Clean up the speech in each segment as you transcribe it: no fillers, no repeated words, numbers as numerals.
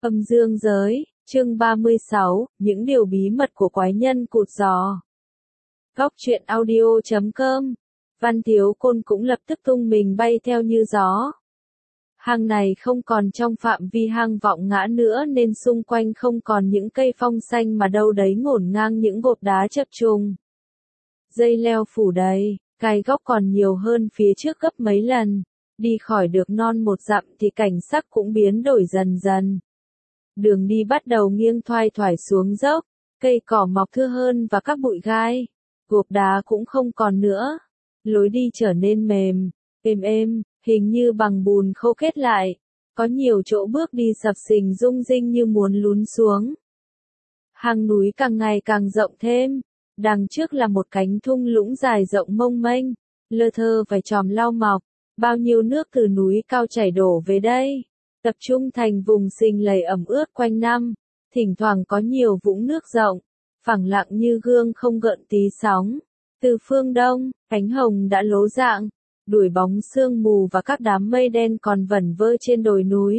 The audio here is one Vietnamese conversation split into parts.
Âm dương giới, chương 36, những điều bí mật của quái nhân cụt giò. Góc truyện audio.com. Văn Thiếu Côn cũng lập tức tung mình bay theo như gió. Hang này không còn trong phạm vi hang vọng ngã nữa nên xung quanh không còn những cây phong xanh mà đâu đấy ngổn ngang những gộp đá chập trùng. Dây leo phủ đầy, gai góc còn nhiều hơn phía trước gấp mấy lần. Đi khỏi được non một dặm thì cảnh sắc cũng biến đổi dần dần. Đường đi bắt đầu nghiêng thoai thoải xuống dốc, cây cỏ mọc thưa hơn và các bụi gai, gộp đá cũng không còn nữa. Lối đi trở nên mềm, êm, hình như bằng bùn khô kết lại. Có nhiều chỗ bước đi sập sình rung rinh như muốn lún xuống. Hang núi càng ngày càng rộng thêm. Đằng trước là một cánh thung lũng dài rộng mênh mông, lơ thơ vài chòm lau mọc. Bao nhiêu nước từ núi cao chảy đổ về đây, tập trung thành vùng xình lầy ẩm ướt quanh năm. Thỉnh thoảng có nhiều vũng nước rộng, phẳng lặng như gương không gợn tí sóng. Từ phương đông, ánh hồng đã lố dạng, đuổi bóng sương mù và các đám mây đen còn vẩn vơ trên đồi núi.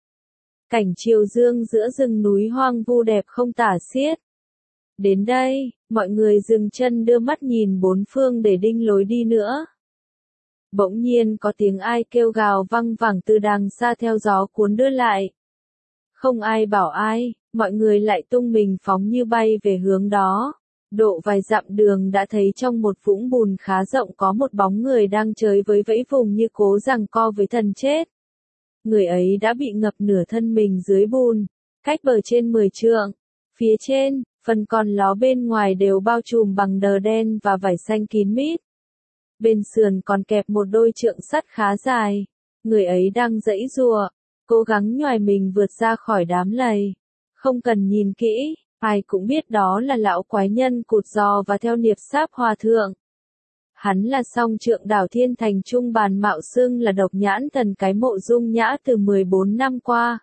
Cảnh chiều dương giữa rừng núi hoang vu đẹp không tả xiết. Đến đây, mọi người dừng chân đưa mắt nhìn bốn phương để định lối đi nữa. Bỗng nhiên có tiếng ai kêu gào văng vẳng từ đằng xa theo gió cuốn đưa lại. Không ai bảo ai, mọi người lại tung mình phóng như bay về hướng đó. Độ vài dặm đường đã thấy trong một vũng bùn khá rộng có một bóng người đang chơi với vẫy vùng như cố giằng co với thần chết. Người ấy đã bị ngập nửa thân mình dưới bùn, cách bờ trên 10 trượng. Phía trên, phần còn ló bên ngoài đều bao trùm bằng đờ đen và vải xanh kín mít. Bên sườn còn kẹp một đôi trượng sắt khá dài. Người ấy đang giãy giụa, cố gắng nhoài mình vượt ra khỏi đám lầy. Không cần nhìn kỹ, ai cũng biết đó là lão quái nhân cụt giò và theo niệp sáp hòa thượng. Hắn là song trượng đảo Thiên Thành Trung Bàn mạo xưng là độc nhãn thần cái mộ dung nhã từ 14 năm qua.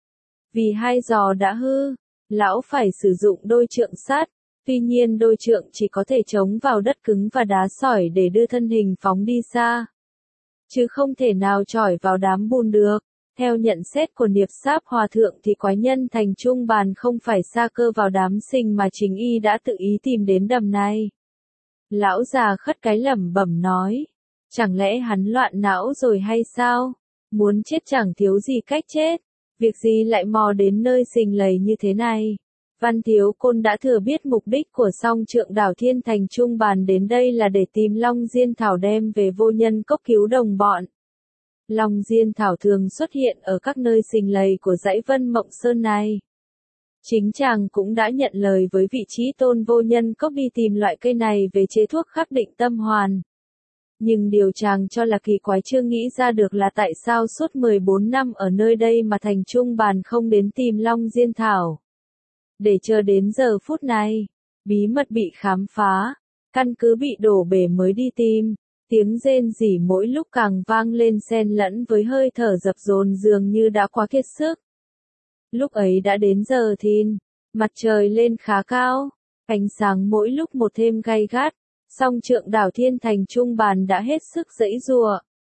Vì hai giò đã hư, lão phải sử dụng đôi trượng sắt. Tuy nhiên đôi trượng chỉ có thể chống vào đất cứng và đá sỏi để đưa thân hình phóng đi xa, chứ không thể nào chỏi vào đám bùn được. Theo nhận xét của niệp sáp hòa thượng thì quái nhân Thành Trung Bàn không phải sa cơ vào đám sình mà chính y đã tự ý tìm đến đầm này. Lão già khất cái lẩm bẩm nói, chẳng lẽ hắn loạn não rồi hay sao? Muốn chết chẳng thiếu gì cách chết, việc gì lại mò đến nơi sình lầy như thế này? Văn Thiếu Côn đã thừa biết mục đích của song trượng đảo Thiên Thành Trung Bàn đến đây là để tìm Long Diên Thảo đem về Vô Nhân Cốc cứu đồng bọn. Long Diên Thảo thường xuất hiện ở các nơi sình lầy của dãy Vân Mộng Sơn này. Chính chàng cũng đã nhận lời với vị trí tôn Vô Nhân Cốc đi tìm loại cây này về chế thuốc khắc định tâm hoàn. Nhưng điều chàng cho là kỳ quái chưa nghĩ ra được là tại sao suốt 14 năm ở nơi đây mà Thành Trung Bàn không đến tìm Long Diên Thảo. Để chờ đến giờ phút này, bí mật bị khám phá, căn cứ bị đổ bể mới đi tìm, tiếng rên rỉ mỗi lúc càng vang lên xen lẫn với hơi thở dập dồn dường như đã quá kiệt sức. Lúc ấy đã đến giờ thìn, mặt trời lên khá cao, ánh sáng mỗi lúc một thêm gay gắt, song trượng đảo Thiên Thành Trung Bàn đã hết sức giãy giụa.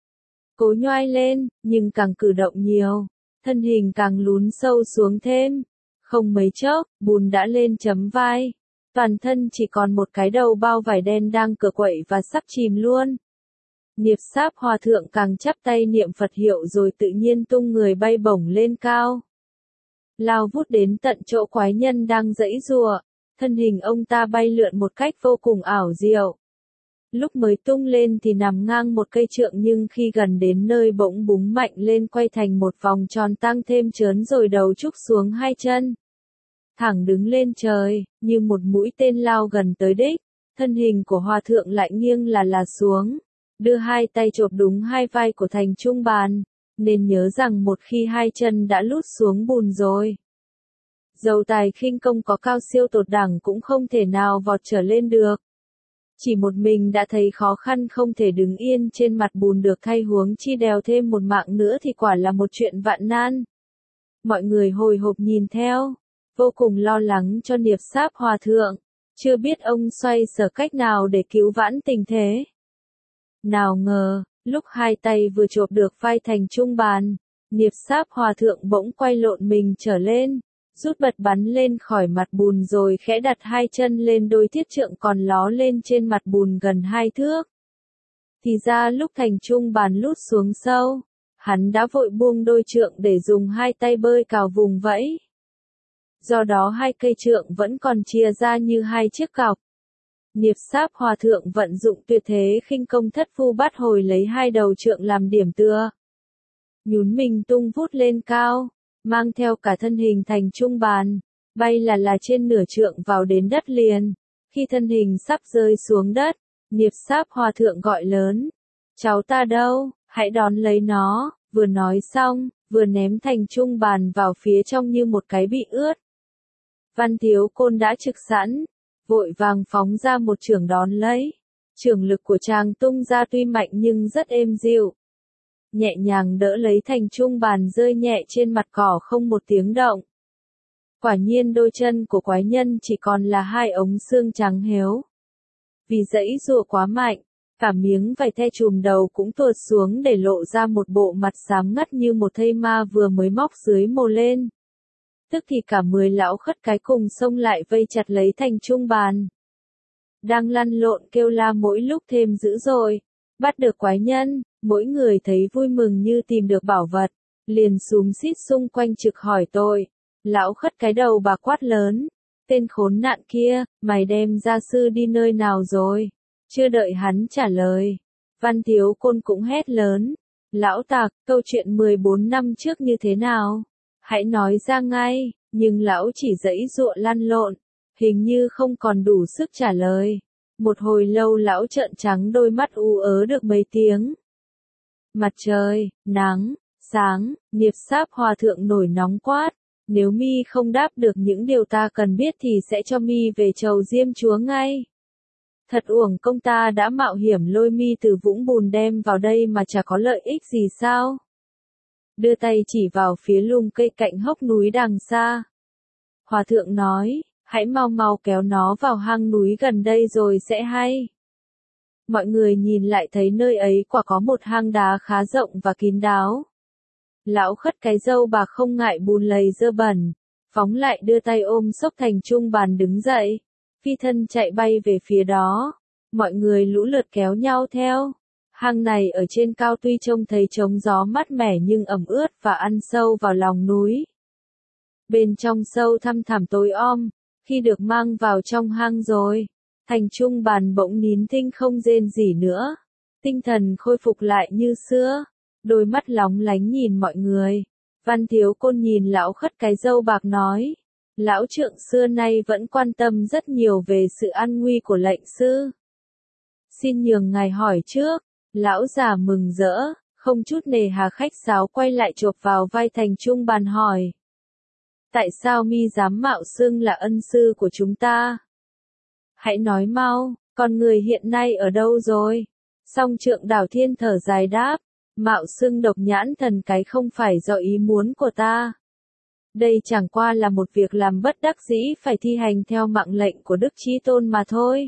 Cố nhoai lên, nhưng càng cử động nhiều, thân hình càng lún sâu xuống thêm. Không mấy chốc, bùn đã lên chấm vai. Toàn thân chỉ còn một cái đầu bao vải đen đang cựa quậy và sắp chìm luôn. Niệp sáp hòa thượng càng chắp tay niệm Phật hiệu rồi tự nhiên tung người bay bổng lên cao. Lao vút đến tận chỗ quái nhân đang giãy giụa, thân hình ông ta bay lượn một cách vô cùng ảo diệu. Lúc mới tung lên thì nằm ngang một cây trượng nhưng khi gần đến nơi bỗng búng mạnh lên quay thành một vòng tròn tăng thêm chớn rồi đầu trúc xuống hai chân. Thẳng đứng lên trời, như một mũi tên lao gần tới đích, thân hình của hòa thượng lại nghiêng là xuống, đưa hai tay chộp đúng hai vai của Thành Trung Bàn, nên nhớ rằng một khi hai chân đã lút xuống bùn rồi. Dầu tài khinh công có cao siêu tột đẳng cũng không thể nào vọt trở lên được. Chỉ một mình đã thấy khó khăn không thể đứng yên trên mặt bùn được thay huống chi đèo thêm một mạng nữa thì quả là một chuyện vạn nan. Mọi người hồi hộp nhìn theo, vô cùng lo lắng cho niệp sáp hòa thượng, chưa biết ông xoay sở cách nào để cứu vãn tình thế. Nào ngờ, lúc hai tay vừa chộp được vai Thành Trung Bàn, Niệp Sáp Hòa Thượng bỗng quay lộn mình trở lên, rút bật bắn lên khỏi mặt bùn rồi khẽ đặt hai chân lên đôi thiết trượng còn ló lên trên mặt bùn gần 2 thước. Thì ra lúc thành trung bàn lút xuống sâu, hắn đã vội buông đôi trượng để dùng hai tay bơi cào vùng vẫy. Do đó hai cây trượng vẫn còn chia ra như hai chiếc cọc. Niệp Sáp Hòa Thượng vận dụng tuyệt thế khinh công thất phu bát hồi lấy hai đầu trượng làm điểm tựa. Nhún mình tung vút lên cao, mang theo cả thân hình thành trung bàn, bay là trên nửa trượng vào đến đất liền. Khi thân hình sắp rơi xuống đất, Niệp Sáp Hòa Thượng gọi lớn, cháu ta đâu, hãy đón lấy nó, vừa nói xong, vừa ném thành trung bàn vào phía trong như một cái bị ướt. Văn Thiếu Côn đã trực sẵn, vội vàng phóng ra một chưởng đón lấy. Chưởng lực của chàng tung ra tuy mạnh nhưng rất êm dịu. Nhẹ nhàng đỡ lấy thành trung bàn rơi nhẹ trên mặt cỏ không một tiếng động. Quả nhiên đôi chân của quái nhân chỉ còn là hai ống xương trắng héo. Vì giãy giụa quá mạnh, cả miếng vải the trùm đầu cũng tuột xuống để lộ ra một bộ mặt xám ngắt như một thây ma vừa mới móc dưới mồ lên. Tức thì cả 10 lão khất cái cùng xông lại vây chặt lấy thành trung bàn. Đang lăn lộn kêu la mỗi lúc thêm dữ dội. Bắt được quái nhân, mỗi người thấy vui mừng như tìm được bảo vật, liền xúm xít xung quanh trực hỏi tội. Lão khất cái đầu bà quát lớn, tên khốn nạn kia, mày đem gia sư đi nơi nào rồi? Chưa đợi hắn trả lời, Văn Thiếu Côn cũng hét lớn, lão tặc, câu chuyện 14 năm trước như thế nào? Hãy nói ra ngay, nhưng lão chỉ giãy giụa lăn lộn, hình như không còn đủ sức trả lời. Một hồi lâu lão trợn trắng đôi mắt u ớ được mấy tiếng. Mặt trời, nắng, sáng, Niệp Sáp Hòa Thượng nổi nóng quát, nếu mi không đáp được những điều ta cần biết thì sẽ cho mi về chầu Diêm Chúa ngay. Thật uổng công ta đã mạo hiểm lôi mi từ vũng bùn đem vào đây mà chả có lợi ích gì sao? Đưa tay chỉ vào phía lùm cây cạnh hốc núi đằng xa. Hòa Thượng nói, hãy mau mau kéo nó vào hang núi gần đây rồi sẽ hay. Mọi người nhìn lại thấy nơi ấy quả có một hang đá khá rộng và kín đáo. Lão khất cái râu bạc không ngại bùn lầy dơ bẩn, phóng lại đưa tay ôm xốc thành trung bàn đứng dậy, phi thân chạy bay về phía đó. Mọi người lũ lượt kéo nhau theo. Hang này ở trên cao tuy trông thấy trống gió mát mẻ nhưng ẩm ướt và ăn sâu vào lòng núi. Bên trong sâu thăm thẳm tối om, khi được mang vào trong hang rồi, thành trung bàn bỗng nín thinh không rên gì nữa. Tinh thần khôi phục lại như xưa, đôi mắt lóng lánh nhìn mọi người. Văn Thiếu Côn nhìn lão khất cái râu bạc nói, lão trượng xưa nay vẫn quan tâm rất nhiều về sự an nguy của lệnh sư. Xin nhường ngài hỏi trước. Lão già mừng rỡ, không chút nề hà khách sáo quay lại chộp vào vai thành trung bàn hỏi. Tại sao mi dám mạo xưng là ân sư của chúng ta? Hãy nói mau, con người hiện nay ở đâu rồi? Song Trượng Đảo Thiên thở dài đáp, mạo xưng Độc Nhãn Thần cái không phải do ý muốn của ta. Đây chẳng qua là một việc làm bất đắc dĩ phải thi hành theo mạng lệnh của Đức Chí Tôn mà thôi.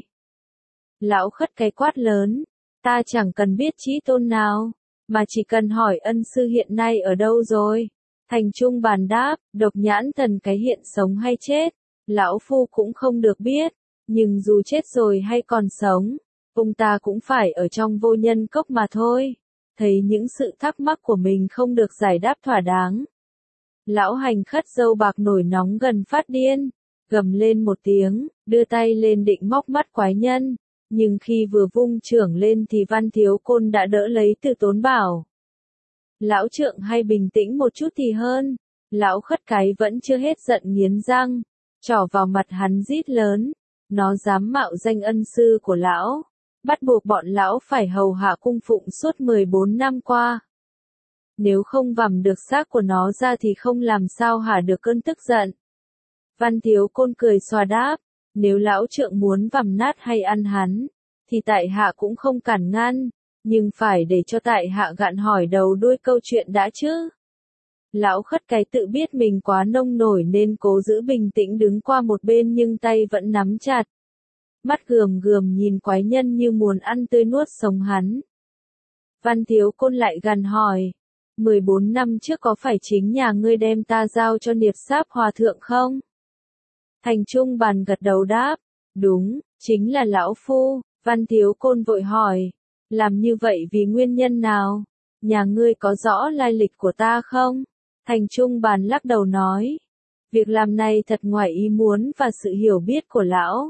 Lão khất cái quát lớn. Ta chẳng cần biết Chí Tôn nào, mà chỉ cần hỏi ân sư hiện nay ở đâu rồi. Thành trung bàn đáp, Độc Nhãn Thần cái hiện sống hay chết, lão phu cũng không được biết, nhưng dù chết rồi hay còn sống, ông ta cũng phải ở trong vô nhân cốc mà thôi. Thấy những sự thắc mắc của mình không được giải đáp thỏa đáng. Lão hành khất râu bạc nổi nóng gần phát điên, gầm lên một tiếng, đưa tay lên định móc mắt quái nhân. Nhưng khi vừa vung chưởng lên thì Văn Thiếu Côn đã đỡ lấy Từ Tốn bảo. Lão trượng hay bình tĩnh một chút thì hơn. Lão khất cái vẫn chưa hết giận nghiến răng, trỏ vào mặt hắn rít lớn. Nó dám mạo danh ân sư của lão, bắt buộc bọn lão phải hầu hạ cung phụng suốt 14 năm qua. Nếu không vằm được xác của nó ra thì không làm sao hả được cơn tức giận. Văn Thiếu Côn cười xòa đáp. Nếu lão trượng muốn vằm nát hay ăn hắn, thì tại hạ cũng không cản ngăn, nhưng phải để cho tại hạ gạn hỏi đầu đuôi câu chuyện đã chứ. Lão khất cái tự biết mình quá nông nổi nên cố giữ bình tĩnh đứng qua một bên nhưng tay vẫn nắm chặt. Mắt gườm gườm nhìn quái nhân như muốn ăn tươi nuốt sống hắn. Văn Thiếu Côn lại gằn hỏi, 14 năm trước có phải chính nhà ngươi đem ta giao cho Niệp Sáp Hòa Thượng không? Thành Trung Bàn gật đầu đáp, đúng, chính là lão phu. Văn Thiếu Côn vội hỏi, làm như vậy vì nguyên nhân nào? Nhà ngươi có rõ lai lịch của ta không? Thành Trung Bàn lắc đầu nói, việc làm này thật ngoài ý muốn và sự hiểu biết của lão.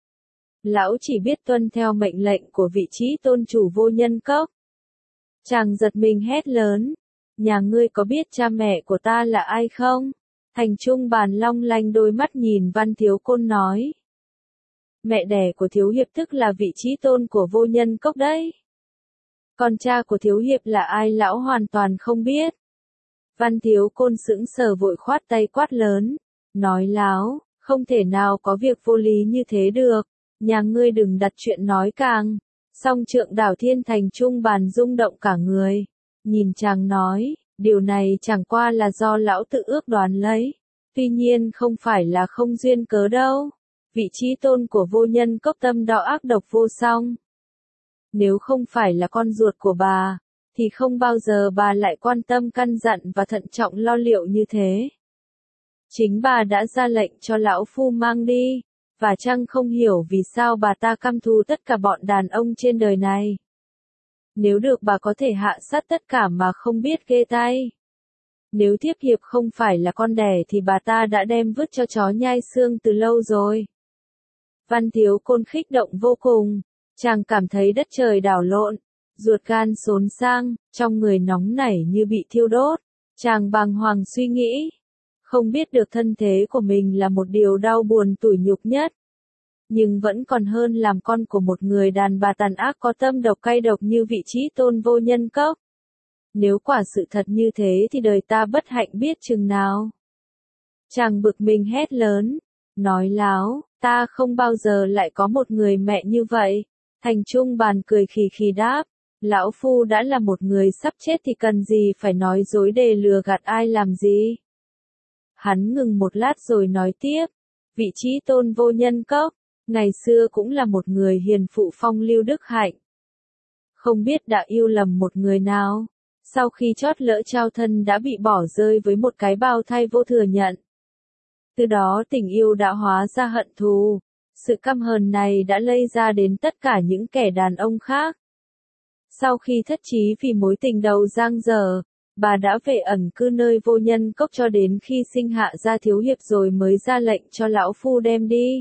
Lão chỉ biết tuân theo mệnh lệnh của vị trí tôn chủ Vô Nhân Cốc. Chàng giật mình hét lớn, nhà ngươi có biết cha mẹ của ta là ai không? Thành Trung Bàn long lanh đôi mắt nhìn Văn Thiếu Côn nói, mẹ đẻ của Thiếu Hiệp tức là vị trí tôn của Vô Nhân Cốc đấy. Còn cha của Thiếu Hiệp là ai lão hoàn toàn không biết. Văn Thiếu Côn sững sờ vội khoát tay quát lớn, nói láo, không thể nào có việc vô lý như thế được, nhà ngươi đừng đặt chuyện nói càng. Song Trượng Đảo Thiên Thành Trung Bàn rung động cả người, nhìn chàng nói, điều này chẳng qua là do lão tự ước đoán lấy, tuy nhiên không phải là không duyên cớ đâu. Vị trí tôn của Vô Nhân Cốc tâm đạo ác độc vô song. Nếu không phải là con ruột của bà, thì không bao giờ bà lại quan tâm căn dặn và thận trọng lo liệu như thế. Chính bà đã ra lệnh cho lão phu mang đi, và chăng không hiểu vì sao bà ta căm thù tất cả bọn đàn ông trên đời này. Nếu được bà có thể hạ sát tất cả mà không biết ghê tay. Nếu Thiếp Hiệp không phải là con đẻ thì bà ta đã đem vứt cho chó nhai xương từ lâu rồi. Văn Thiếu Côn khích động vô cùng, chàng cảm thấy đất trời đảo lộn, ruột gan xốn sang, trong người nóng nảy như bị thiêu đốt. Chàng bàng hoàng suy nghĩ, không biết được thân thế của mình là một điều đau buồn tủi nhục nhất. Nhưng vẫn còn hơn làm con của một người đàn bà tàn ác có tâm độc cay độc như vị trí tôn Vô Nhân Cốc. Nếu quả sự thật như thế thì đời ta bất hạnh biết chừng nào. Chàng bực mình hét lớn, nói láo, ta không bao giờ lại có một người mẹ như vậy. Thành Trung Bàn cười khì khì đáp, lão phu đã là một người sắp chết thì cần gì phải nói dối để lừa gạt ai làm gì. Hắn ngừng một lát rồi nói tiếp, vị trí tôn Vô Nhân Cốc, ngày xưa cũng là một người hiền phụ phong lưu đức hạnh. Không biết đã yêu lầm một người nào, sau khi chót lỡ trao thân đã bị bỏ rơi với một cái bao thay vô thừa nhận. Từ đó tình yêu đã hóa ra hận thù, sự căm hờn này đã lây ra đến tất cả những kẻ đàn ông khác. Sau khi thất chí vì mối tình đầu giang dở, bà đã về ẩn cư nơi Vô Nhân Cốc cho đến khi sinh hạ ra Thiếu Hiệp rồi mới ra lệnh cho lão phu đem đi.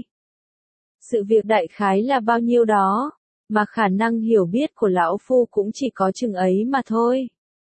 Sự việc đại khái là bao nhiêu đó, mà khả năng hiểu biết của lão phu cũng chỉ có chừng ấy mà thôi.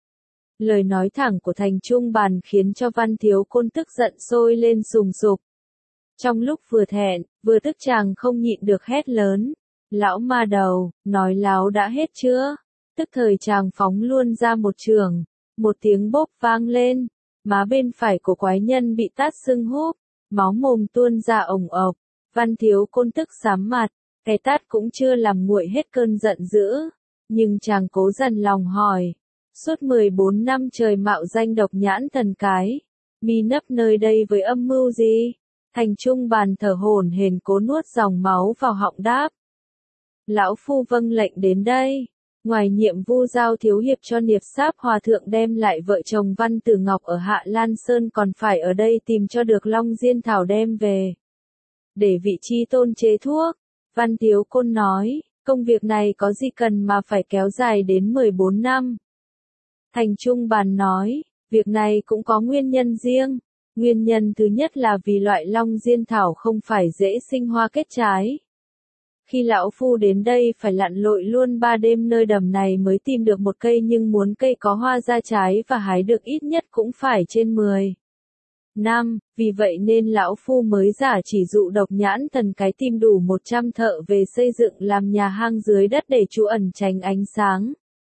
Lời nói thẳng của Thành Trung Bàn khiến cho Văn Thiếu Côn tức giận sôi lên sùng sục. Trong lúc vừa thẹn, vừa tức chàng không nhịn được hét lớn. Lão ma đầu, nói láo đã hết chưa? Tức thời chàng phóng luôn ra một trường. Một tiếng bốp vang lên. Má bên phải của quái nhân bị tát sưng húp. Máu mồm tuôn ra ồng ộc. Văn Thiếu Côn tức xám mặt. Cái tát cũng chưa làm nguội hết cơn giận dữ. Nhưng chàng cố dằn lòng hỏi. Suốt 14 năm trời mạo danh độc nhãn thần cái. Mi nấp nơi đây với âm mưu gì? Thành Trung Bàn thở hổn hển cố nuốt dòng máu vào họng đáp. Lão phu vâng lệnh đến đây. Ngoài nhiệm vu giao Thiếu Hiệp cho Niệp Sáp Hòa Thượng đem lại vợ chồng Văn Tử Ngọc ở Hạ Lan Sơn còn phải ở đây tìm cho được Long Diên Thảo đem về. Để vị chi tôn chế thuốc. Văn Thiếu Côn nói, công việc này có gì cần mà phải kéo dài đến 14 năm. Thành Trung Bàn nói, việc này cũng có nguyên nhân riêng. Nguyên nhân thứ nhất là vì loại Long Diên Thảo không phải dễ sinh hoa kết trái. Khi lão phu đến đây phải lặn lội luôn 3 đêm nơi đầm này mới tìm được một cây, nhưng muốn cây có hoa ra trái và hái được ít nhất cũng phải trên 10 năm, vì vậy nên lão phu mới giả chỉ dụ độc nhãn thần cái tìm đủ 100 thợ về xây dựng làm nhà hang dưới đất để trú ẩn tránh ánh sáng.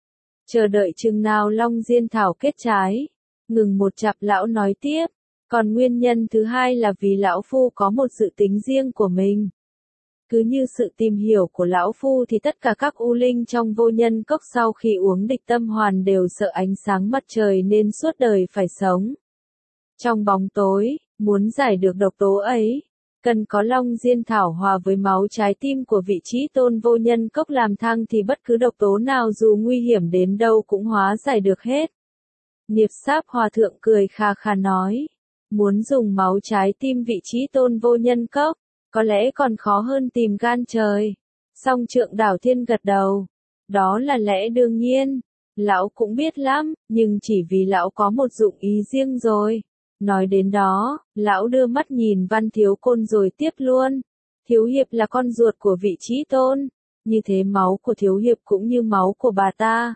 Chờ đợi chừng nào Long Diên Thảo kết trái. Ngừng một chặp lão nói tiếp. Còn nguyên nhân thứ hai là vì lão phu có một dự tính riêng của mình. Cứ như sự tìm hiểu của lão phu thì tất cả các u linh trong Vô Nhân Cốc sau khi uống địch tâm hoàn đều sợ ánh sáng mặt trời nên suốt đời phải sống trong bóng tối. Muốn giải được độc tố ấy, cần có Long Diên Thảo hòa với máu trái tim của vị trí tôn Vô Nhân Cốc làm thang thì bất cứ độc tố nào dù nguy hiểm đến đâu cũng hóa giải được hết. Niệp Sáp Hòa Thượng cười khà khà nói, muốn dùng máu trái tim vị trí tôn vô nhân cốc, có lẽ còn khó hơn tìm gan trời. Song Trượng Đảo Thiên gật đầu, đó là lẽ đương nhiên, lão cũng biết lắm, nhưng chỉ vì lão có một dụng ý riêng rồi. Nói đến đó, lão đưa mắt nhìn Văn Thiếu Côn rồi tiếp luôn, Thiếu Hiệp là con ruột của vị trí tôn, như thế máu của Thiếu Hiệp cũng như máu của bà ta.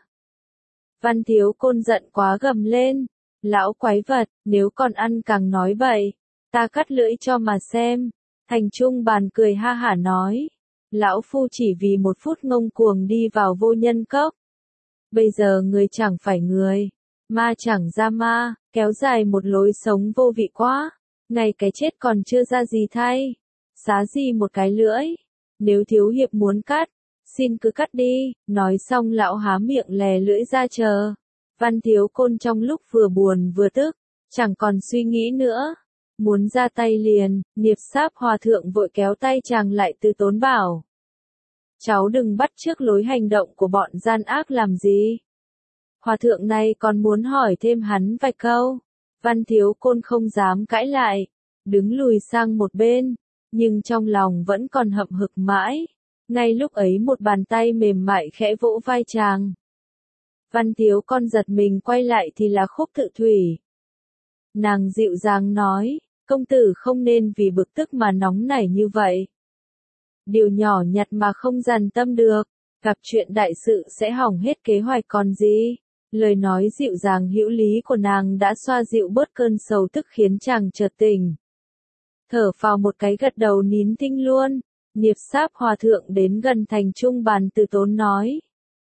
Văn Thiếu Côn giận quá gầm lên, lão quái vật, nếu còn ăn càng nói bậy, ta cắt lưỡi cho mà xem. Thành Trung Bàn cười ha hả nói, lão phu chỉ vì một phút ngông cuồng đi vào vô nhân cốc. Bây giờ người chẳng phải người, ma chẳng ra ma, kéo dài một lối sống vô vị quá, ngày cái chết còn chưa ra gì thay, xá gì một cái lưỡi, nếu Thiếu Hiệp muốn cắt, xin cứ cắt đi, nói xong lão há miệng lè lưỡi ra chờ. Văn Thiếu Côn trong lúc vừa buồn vừa tức, chẳng còn suy nghĩ nữa, muốn ra tay liền, Niệp Sáp Hòa Thượng vội kéo tay chàng lại từ tốn bảo. Cháu đừng bắt chước lối hành động của bọn gian ác làm gì. Hòa Thượng này còn muốn hỏi thêm hắn vài câu, Văn Thiếu Côn không dám cãi lại, đứng lùi sang một bên, nhưng trong lòng vẫn còn hậm hực mãi. Ngay lúc ấy một bàn tay mềm mại khẽ vỗ vai chàng. Văn Thiếu Con giật mình quay lại thì là Khúc Thự Thủy. Nàng dịu dàng nói, công tử không nên vì bực tức mà nóng nảy như vậy. Điều nhỏ nhặt mà không dằn tâm được, gặp chuyện đại sự sẽ hỏng hết kế hoạch còn gì. Lời nói dịu dàng hữu lý của nàng đã xoa dịu bớt cơn sầu tức khiến chàng chợt tỉnh. Thở phào một cái gật đầu nín thinh luôn. Niệp Sáp Hòa Thượng đến gần Thành Trung Bàn từ tốn nói.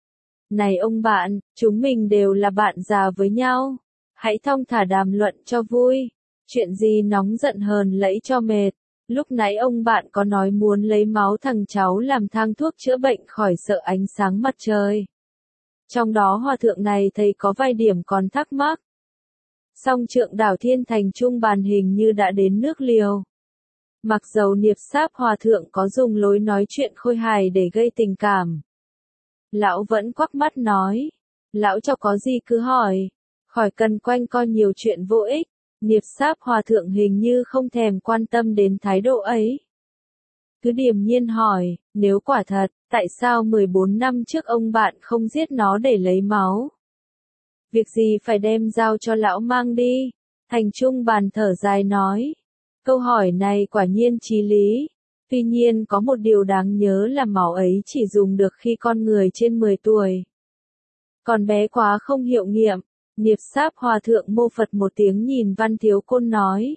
Này ông bạn, chúng mình đều là bạn già với nhau. Hãy thong thả đàm luận cho vui. Chuyện gì nóng giận hờn lẫy cho mệt. Lúc nãy ông bạn có nói muốn lấy máu thằng cháu làm thang thuốc chữa bệnh khỏi sợ ánh sáng mặt trời. Trong đó Hòa Thượng này thấy có vài điểm còn thắc mắc. Song Trượng Đảo Thiên Thành Trung Bàn hình như đã đến nước Liều. Mặc dầu Niệp Sáp Hòa Thượng có dùng lối nói chuyện khôi hài để gây tình cảm. Lão vẫn quắc mắt nói. Lão cho có gì cứ hỏi. Khỏi cần quanh co nhiều chuyện vô ích. Niệp Sáp Hòa Thượng hình như không thèm quan tâm đến thái độ ấy. Cứ điềm nhiên hỏi, nếu quả thật, tại sao 14 năm trước ông bạn không giết nó để lấy máu? Việc gì phải đem giao cho lão mang đi? Thành Trung Bàn thở dài nói. Câu hỏi này quả nhiên chí lý. Tuy nhiên có một điều đáng nhớ là máu ấy chỉ dùng được khi con người trên 10 tuổi. Còn bé quá không hiệu nghiệm. Niệp Sáp Hòa Thượng mô Phật một tiếng nhìn Văn Thiếu Côn nói.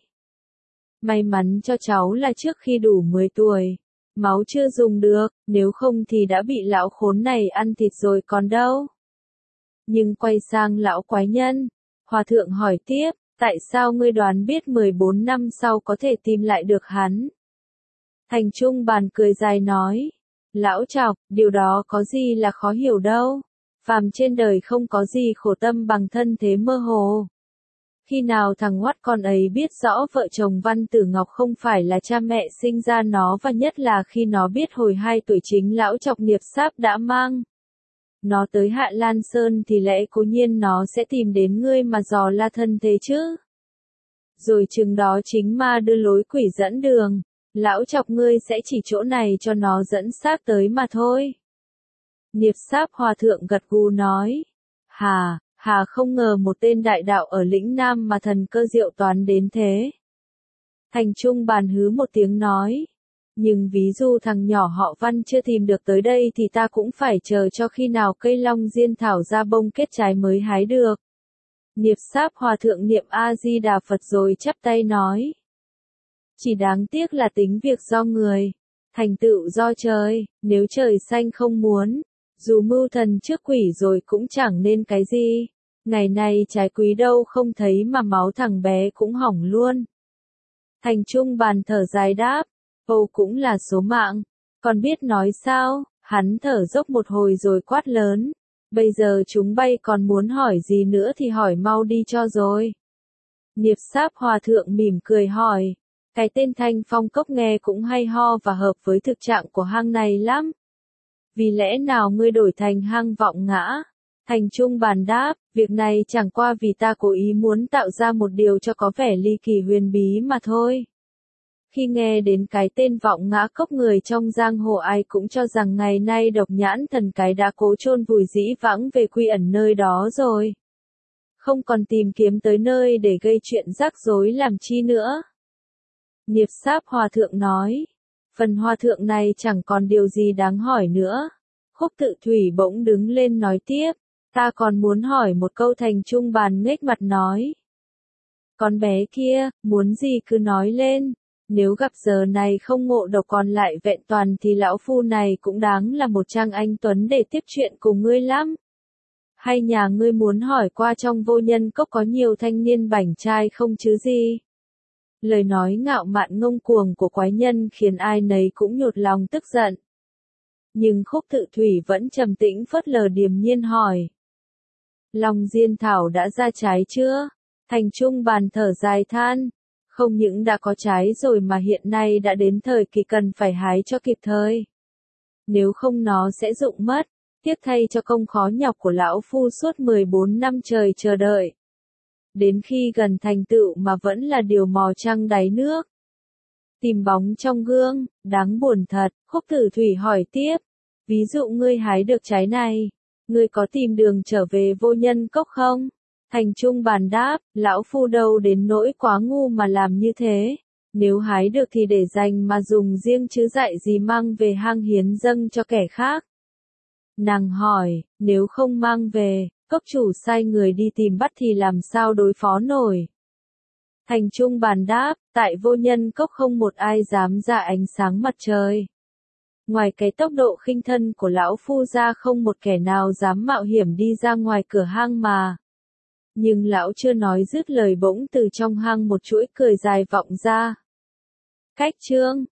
May mắn cho cháu là trước khi đủ 10 tuổi. Máu chưa dùng được, nếu không thì đã bị lão khốn này ăn thịt rồi còn đâu. Nhưng quay sang lão quái nhân. Hòa Thượng hỏi tiếp. Tại sao ngươi đoán biết 14 năm sau có thể tìm lại được hắn? Thành Trung Bàn cười dài nói. Lão Trọc, điều đó có gì là khó hiểu đâu. Phàm trên đời không có gì khổ tâm bằng thân thế mơ hồ. Khi nào thằng hoắt con ấy biết rõ vợ chồng Văn Tử Ngọc không phải là cha mẹ sinh ra nó và nhất là khi nó biết hồi 2 tuổi chính lão Trọc Niệp Sáp đã mang nó tới Hạ Lan Sơn thì lẽ cố nhiên nó sẽ tìm đến ngươi mà dò la thân thế chứ. Rồi chừng đó chính ma đưa lối quỷ dẫn đường, lão Trọc ngươi sẽ chỉ chỗ này cho nó dẫn xác tới mà thôi. Niệp Sáp Hòa Thượng gật gù nói, hà không ngờ một tên đại đạo ở lĩnh Nam mà thần cơ diệu toán đến thế. Thành Trung Bàn hứ một tiếng nói, nhưng ví dụ thằng nhỏ họ Văn chưa tìm được tới đây thì ta cũng phải chờ cho khi nào cây long diên thảo ra bông kết trái mới hái được. Niệp Sáp Hòa Thượng niệm A-di-đà Phật rồi chắp tay nói. Chỉ đáng tiếc là tính việc do người, thành tựu do trời, nếu trời xanh không muốn, dù mưu thần trước quỷ rồi cũng chẳng nên cái gì. Ngày nay trái quý đâu không thấy mà máu thằng bé cũng hỏng luôn. Thành Trung Bàn thở dài đáp, Âu cũng là số mạng, còn biết nói sao, hắn thở dốc một hồi rồi quát lớn. Bây giờ chúng bay còn muốn hỏi gì nữa thì hỏi mau đi cho rồi. Niệp Sáp Hòa Thượng mỉm cười hỏi, cái tên Thanh Phong Cốc nghe cũng hay ho và hợp với thực trạng của hang này lắm. Vì lẽ nào ngươi đổi thành hang Vọng Ngã? Thành Trung bàn đáp, việc này chẳng qua vì ta cố ý muốn tạo ra một điều cho có vẻ ly kỳ huyền bí mà thôi. Khi nghe đến cái tên Vọng Ngã Cốc, người trong giang hồ ai cũng cho rằng ngày nay Độc Nhãn Thần cái đã cố chôn vùi dĩ vãng về quy ẩn nơi đó rồi. Không còn tìm kiếm tới nơi để gây chuyện rắc rối làm chi nữa. Niệp Sáp Hòa Thượng nói, phần Hòa Thượng này chẳng còn điều gì đáng hỏi nữa. Khúc Tự Thủy bỗng đứng lên nói tiếp, ta còn muốn hỏi một câu. Thành Trung bàn nghếch mặt nói. Con bé kia, muốn gì cứ nói lên. Nếu gặp giờ này không ngộ độc còn lại vẹn toàn thì lão phu này cũng đáng là một trang anh tuấn để tiếp chuyện cùng ngươi lắm. Hay nhà ngươi muốn hỏi qua trong Vô Nhân Cốc có nhiều thanh niên bảnh trai không chứ gì? Lời nói ngạo mạn ngông cuồng của quái nhân khiến ai nấy cũng nhột lòng tức giận. Nhưng Khúc Tự Thủy vẫn trầm tĩnh phớt lờ điềm nhiên hỏi. Long diên thảo đã ra trái chưa? Thành Trung bàn thở dài than. Không những đã có trái rồi mà hiện nay đã đến thời kỳ cần phải hái cho kịp thời. Nếu không nó sẽ rụng mất. Tiếc thay cho công khó nhọc của lão phu suốt 14 năm trời chờ đợi. Đến khi gần thành tựu mà vẫn là điều mò trăng đáy nước. Tìm bóng trong gương, đáng buồn thật. Khúc Tử Thủy hỏi tiếp. Ví dụ ngươi hái được trái này, ngươi có tìm đường trở về Vô Nhân Cốc không? Thành Trung bàn đáp, lão phu đâu đến nỗi quá ngu mà làm như thế. Nếu hái được thì để dành mà dùng riêng chứ dạy gì mang về hang hiến dâng cho kẻ khác. Nàng hỏi, nếu không mang về, cốc chủ sai người đi tìm bắt thì làm sao đối phó nổi? Thành Trung bàn đáp, tại Vô Nhân Cốc không một ai dám ra ánh sáng mặt trời. Ngoài cái tốc độ khinh thân của lão phu ra không một kẻ nào dám mạo hiểm đi ra ngoài cửa hang mà. Nhưng lão chưa nói dứt lời bỗng từ trong hang một chuỗi cười dài vọng ra. Cách chương